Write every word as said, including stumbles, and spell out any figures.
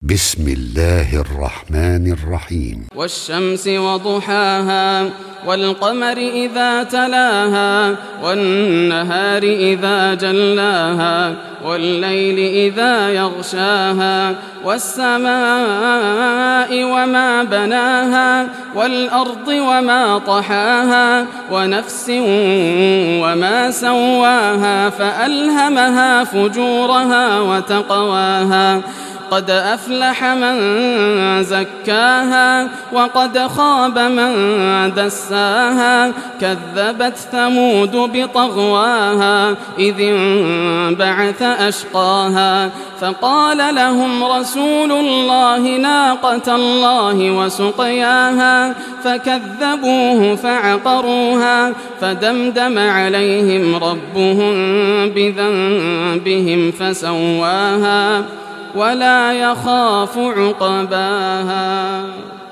بسم الله الرحمن الرحيم. والشمس وضحاها والقمر إذا تلاها والنهار إذا جلاها والليل إذا يغشاها والسماء وما بناها والأرض وما طحاها ونفس وما سواها فألهمها فجورها وتقواها قد أفلح من زكاها وقد خاب من دساها كذبت ثمود بطغواها إذ انبعث أشقاها فقال لهم رسول الله ناقة الله وسقياها فكذبوه فعقروها فدمدم عليهم ربهم بذنبهم فسواها ولا يخاف عقباها.